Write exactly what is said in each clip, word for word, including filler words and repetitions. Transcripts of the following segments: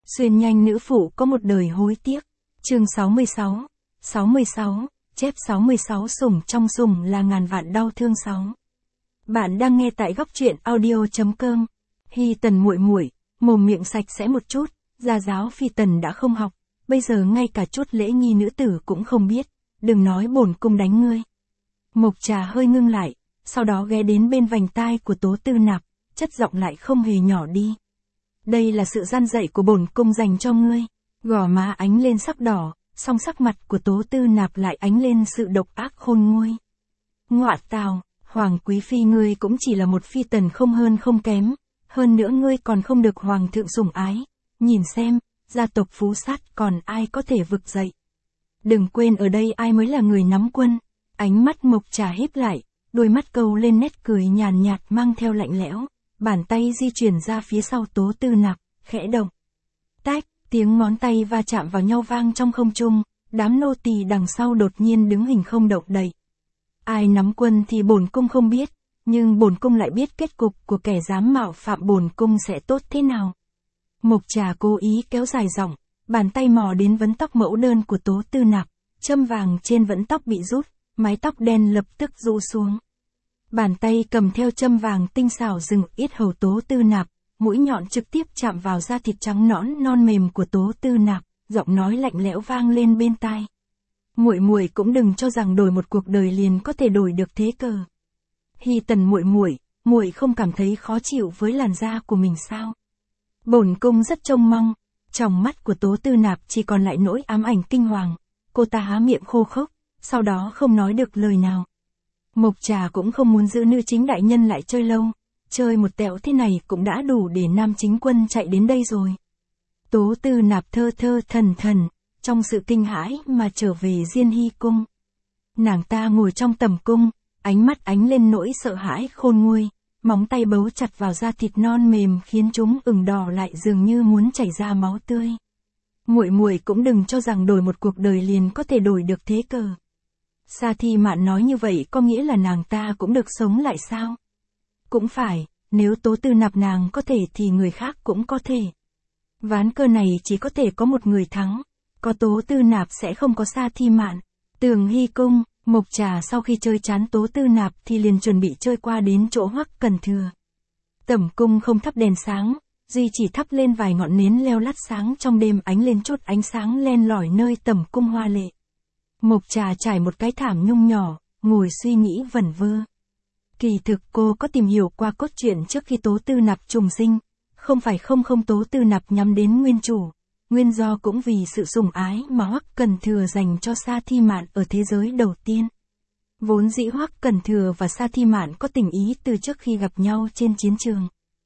Xuyên nhanh nữ phụ có một đời hối tiếc. Chương sáu mươi sáu. sáu mươi sáu, chép sáu mươi sáu sủng trong sủng là ngàn vạn đau thương sáu. Bạn đang nghe tại góc truyện audio chấm com. Hy Tần muội muội, mồm miệng sạch sẽ một chút, gia giáo Phi Tần đã không học, bây giờ ngay cả chút lễ nghi nữ tử cũng không biết, đừng nói bổn cung đánh ngươi. Mộc Trà hơi ngưng lại, sau đó ghé đến bên vành tai của Tố Tư Nạp, chất giọng lại không hề nhỏ đi. Đây là sự gian dạy của bổn cung dành cho ngươi. Gò má ánh lên sắc đỏ, song sắc mặt của Tố Tư Nạp lại ánh lên sự độc ác khôn nguôi. Ngọa tào, Hoàng quý phi ngươi cũng chỉ là một phi tần không hơn không kém, hơn nữa ngươi còn không được hoàng thượng sủng ái. Nhìn xem, gia tộc phú sát còn ai có thể vực dậy. Đừng quên ở đây ai mới là người nắm quân. Ánh mắt Mộc Trà híp lại, đôi mắt câu lên nét cười nhàn nhạt mang theo lạnh lẽo, bàn tay di chuyển ra phía sau Tố Tư Nạp, khẽ động. Tách, tiếng ngón tay va chạm vào nhau vang trong không trung, đám nô tỳ đằng sau đột nhiên đứng hình không động đậy. Ai nắm quân thì bổn cung không biết, nhưng bổn cung lại biết kết cục của kẻ dám mạo phạm bổn cung sẽ tốt thế nào. Mộc Trà cố ý kéo dài giọng, bàn tay mò đến vấn tóc mẫu đơn của Tố Tư Nạp, châm vàng trên vấn tóc bị rút, mái tóc đen lập tức rũ xuống. Bàn tay cầm theo châm vàng tinh xảo dừng yết hầu Tố Tư Nạp, mũi nhọn trực tiếp chạm vào da thịt trắng nõn non mềm của Tố Tư Nạp, giọng nói lạnh lẽo vang lên bên tai. Muội muội cũng đừng cho rằng đổi một cuộc đời liền có thể đổi được thế cờ. Hy Tần muội muội, muội không cảm thấy khó chịu với làn da của mình sao? Bổn cung rất trông mong. Trong mắt của Tố Tư Nạp chỉ còn lại nỗi ám ảnh kinh hoàng. Cô ta há miệng khô khốc, sau đó không nói được lời nào. Mộc Trà cũng không muốn giữ nữ chính đại nhân lại chơi lâu, chơi một tẹo thế này cũng đã đủ để nam chính quân chạy đến đây rồi. Tố Tư Nạp thơ thơ thần thần, trong sự kinh hãi mà trở về Diên Hy cung. Nàng ta ngồi trong tầm cung, ánh mắt ánh lên nỗi sợ hãi khôn nguôi, móng tay bấu chặt vào da thịt non mềm khiến chúng ửng đỏ lại dường như muốn chảy ra máu tươi. Muội muội cũng đừng cho rằng đổi một cuộc đời liền có thể đổi được thế cờ. Sa Thi Mạn nói như vậy có nghĩa là nàng ta cũng được sống lại sao? Cũng phải, nếu Tố Tư Nạp nàng có thể thì người khác cũng có thể. Ván cờ này chỉ có thể có một người thắng, có Tố Tư Nạp sẽ không có Sa Thi Mạn. Tường Hy cung, Mộc Trà sau khi chơi chán Tố Tư Nạp thì liền chuẩn bị chơi qua đến chỗ Hoắc Cần Thừa. Tẩm cung không thắp đèn sáng, duy chỉ thắp lên vài ngọn nến leo lắt sáng trong đêm ánh lên chút ánh sáng len lỏi nơi tẩm cung hoa lệ. Mộc Trà trải một cái thảm nhung nhỏ, ngồi suy nghĩ vẩn vơ. Kỳ thực cô có tìm hiểu qua cốt truyện trước khi Tố Tư Nạp trùng sinh, không phải không không Tố Tư Nạp nhắm đến nguyên chủ, nguyên do cũng vì sự sủng ái mà Hoắc Cần Thừa dành cho Sa Thi Mạn ở thế giới đầu tiên. Vốn dĩ Hoắc Cần Thừa và Sa Thi Mạn có tình ý từ trước khi gặp nhau trên chiến trường.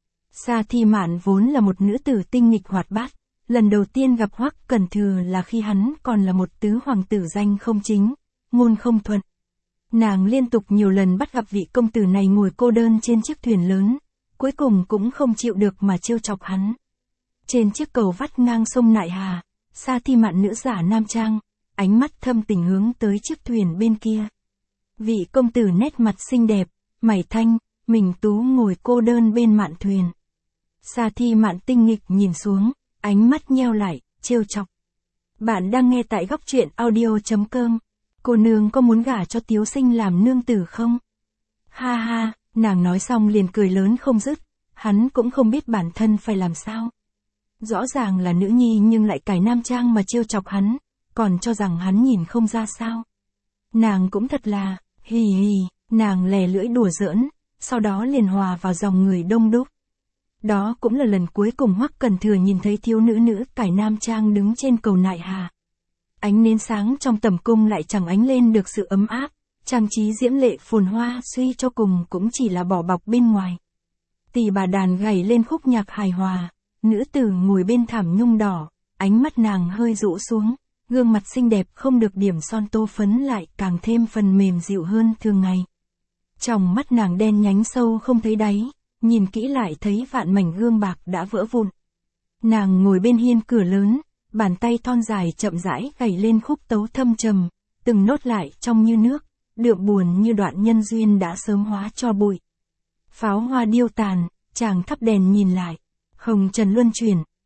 Sa Thi Mạn vốn là một nữ tử tinh nghịch hoạt bát, lần đầu tiên gặp Hoắc Cần Thừa là khi hắn còn là một tứ hoàng tử danh không chính, ngôn không thuận. Nàng liên tục nhiều lần bắt gặp vị công tử này ngồi cô đơn trên chiếc thuyền lớn, cuối cùng cũng không chịu được mà trêu chọc hắn. Trên chiếc cầu vắt ngang sông Nại Hà, Sa Thi Mạn nữ giả nam trang, ánh mắt thâm tình hướng tới chiếc thuyền bên kia. Vị công tử nét mặt xinh đẹp, mày thanh, mình tú ngồi cô đơn bên mạn thuyền. Sa Thi Mạn tinh nghịch nhìn xuống, ánh mắt nheo lại, trêu chọc. Bạn đang nghe tại góc truyện audio chấm com. Cô nương có muốn gả cho Tiếu Sinh làm nương tử không? Ha ha, nàng nói xong liền cười lớn không dứt, hắn cũng không biết bản thân phải làm sao. Rõ ràng là nữ nhi nhưng lại cải nam trang mà trêu chọc hắn, còn cho rằng hắn nhìn không ra sao. Nàng cũng thật là, hì hì, nàng lè lưỡi đùa giỡn, sau đó liền hòa vào dòng người đông đúc. Đó cũng là lần cuối cùng Hoắc Cần Thừa nhìn thấy thiếu nữ nữ cải nam trang đứng trên cầu Nại Hà. Ánh nến sáng trong tẩm cung lại chẳng ánh lên được sự ấm áp, trang trí diễm lệ phồn hoa suy cho cùng cũng chỉ là bỏ bọc bên ngoài. Tỳ bà đàn gảy lên khúc nhạc hài hòa, nữ tử ngồi bên thảm nhung đỏ, ánh mắt nàng hơi rũ xuống, gương mặt xinh đẹp không được điểm son tô phấn lại càng thêm phần mềm dịu hơn thường ngày. Trong mắt nàng đen nhánh sâu không thấy đáy, nhìn kỹ lại thấy vạn mảnh gương bạc đã vỡ vụn. Nàng ngồi bên hiên cửa lớn, bàn tay thon dài chậm rãi gảy lên khúc tấu thâm trầm, từng nốt lại trong như nước, đượm buồn như đoạn nhân duyên đã sớm hóa cho bụi. Pháo hoa điêu tàn, chàng thắp đèn nhìn lại, hồng trần luân chuyển,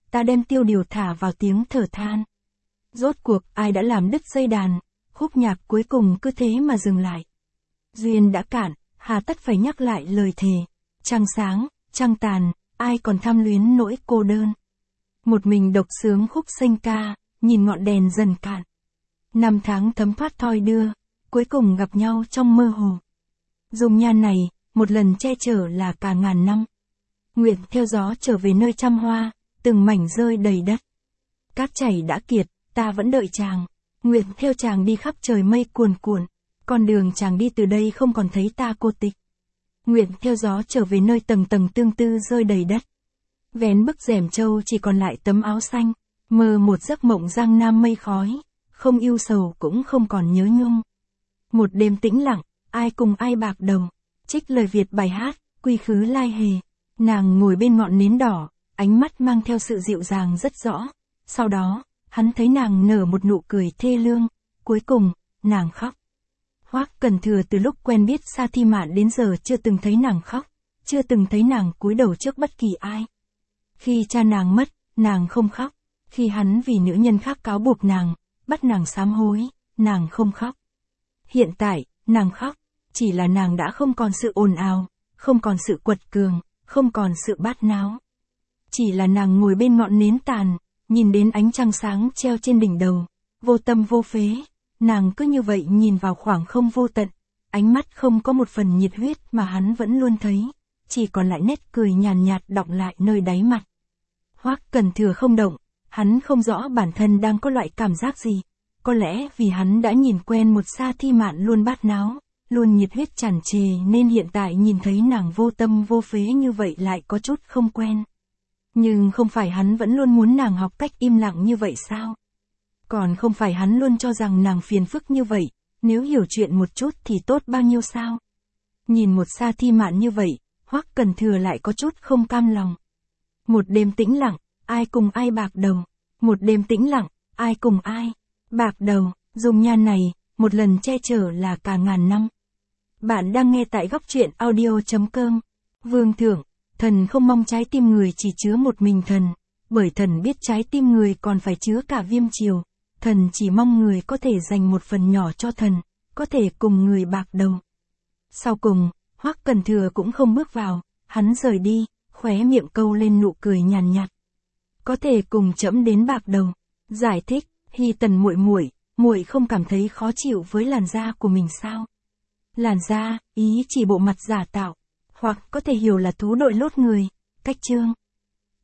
ta đem tiêu điều thả vào tiếng thở than. Rốt cuộc ai đã làm đứt dây đàn, khúc nhạc cuối cùng cứ thế mà dừng lại. Duyên đã cạn, hà tất phải nhắc lại lời thề. Trăng sáng, trăng tàn, ai còn tham luyến nỗi cô đơn. Một mình độc sướng khúc sênh ca, nhìn ngọn đèn dần cạn. Năm tháng thấm thoát thoi đưa, cuối cùng gặp nhau trong mơ hồ. Dung nhan này, một lần che chở là cả ngàn năm. Nguyện theo gió trở về nơi trăm hoa, từng mảnh rơi đầy đất. Cát chảy đã kiệt, ta vẫn đợi chàng. Nguyện theo chàng đi khắp trời mây cuồn cuộn, con đường chàng đi từ đây không còn thấy ta cô tịch. Nguyện theo gió trở về nơi tầng tầng tương tư rơi đầy đất. Vén bức rèm trâu chỉ còn lại tấm áo xanh, mơ một giấc mộng giang nam mây khói, không yêu sầu cũng không còn nhớ nhung. Một đêm tĩnh lặng, ai cùng ai bạc đầu, trích lời Việt bài hát, quy khứ lai hề. Nàng ngồi bên ngọn nến đỏ, ánh mắt mang theo sự dịu dàng rất rõ. Sau đó, hắn thấy nàng nở một nụ cười thê lương, cuối cùng, nàng khóc. Hoắc Cần Thừa từ lúc quen biết Sa Thi Mạn đến giờ chưa từng thấy nàng khóc, chưa từng thấy nàng cúi đầu trước bất kỳ ai. Khi cha nàng mất, nàng không khóc. Khi hắn vì nữ nhân khác cáo buộc nàng, bắt nàng sám hối, nàng không khóc. Hiện tại, nàng khóc, chỉ là nàng đã không còn sự ồn ào, không còn sự quật cường, không còn sự bát náo. Chỉ là nàng ngồi bên ngọn nến tàn, nhìn đến ánh trăng sáng treo trên đỉnh đầu, vô tâm vô phế, nàng cứ như vậy nhìn vào khoảng không vô tận, ánh mắt không có một phần nhiệt huyết mà hắn vẫn luôn thấy, chỉ còn lại nét cười nhàn nhạt đọng lại nơi đáy mặt. Hoắc Cần Thừa không động, hắn không rõ bản thân đang có loại cảm giác gì, có lẽ vì hắn đã nhìn quen một Sa Thi Mạn luôn bát náo, luôn nhiệt huyết tràn trề nên hiện tại nhìn thấy nàng vô tâm vô phế như vậy lại có chút không quen. Nhưng không phải hắn vẫn luôn muốn nàng học cách im lặng như vậy sao? Còn không phải hắn luôn cho rằng nàng phiền phức như vậy, nếu hiểu chuyện một chút thì tốt bao nhiêu sao? Nhìn một Sa Thi Mạn như vậy, Hoắc Cần Thừa lại có chút không cam lòng. Một đêm tĩnh lặng, ai cùng ai bạc đầu. Một đêm tĩnh lặng, ai cùng ai bạc đầu. Dung nhan này, một lần che chở là cả ngàn năm. Bạn đang nghe tại góc truyện audio chấm com. Vương thượng, thần không mong trái tim người chỉ chứa một mình thần, bởi thần biết trái tim người còn phải chứa cả viêm triều. Thần chỉ mong người có thể dành một phần nhỏ cho thần, có thể cùng người bạc đầu. Sau cùng, Hoắc Cần Thừa cũng không bước vào, hắn rời đi, khóe miệng câu lên nụ cười nhàn nhạt. Có thể cùng trẫm đến bạc đầu. Giải thích, Hi Tần muội muội, muội không cảm thấy khó chịu với làn da của mình sao? Làn da, ý chỉ bộ mặt giả tạo, hoặc có thể hiểu là thú đội lốt người. Cách chương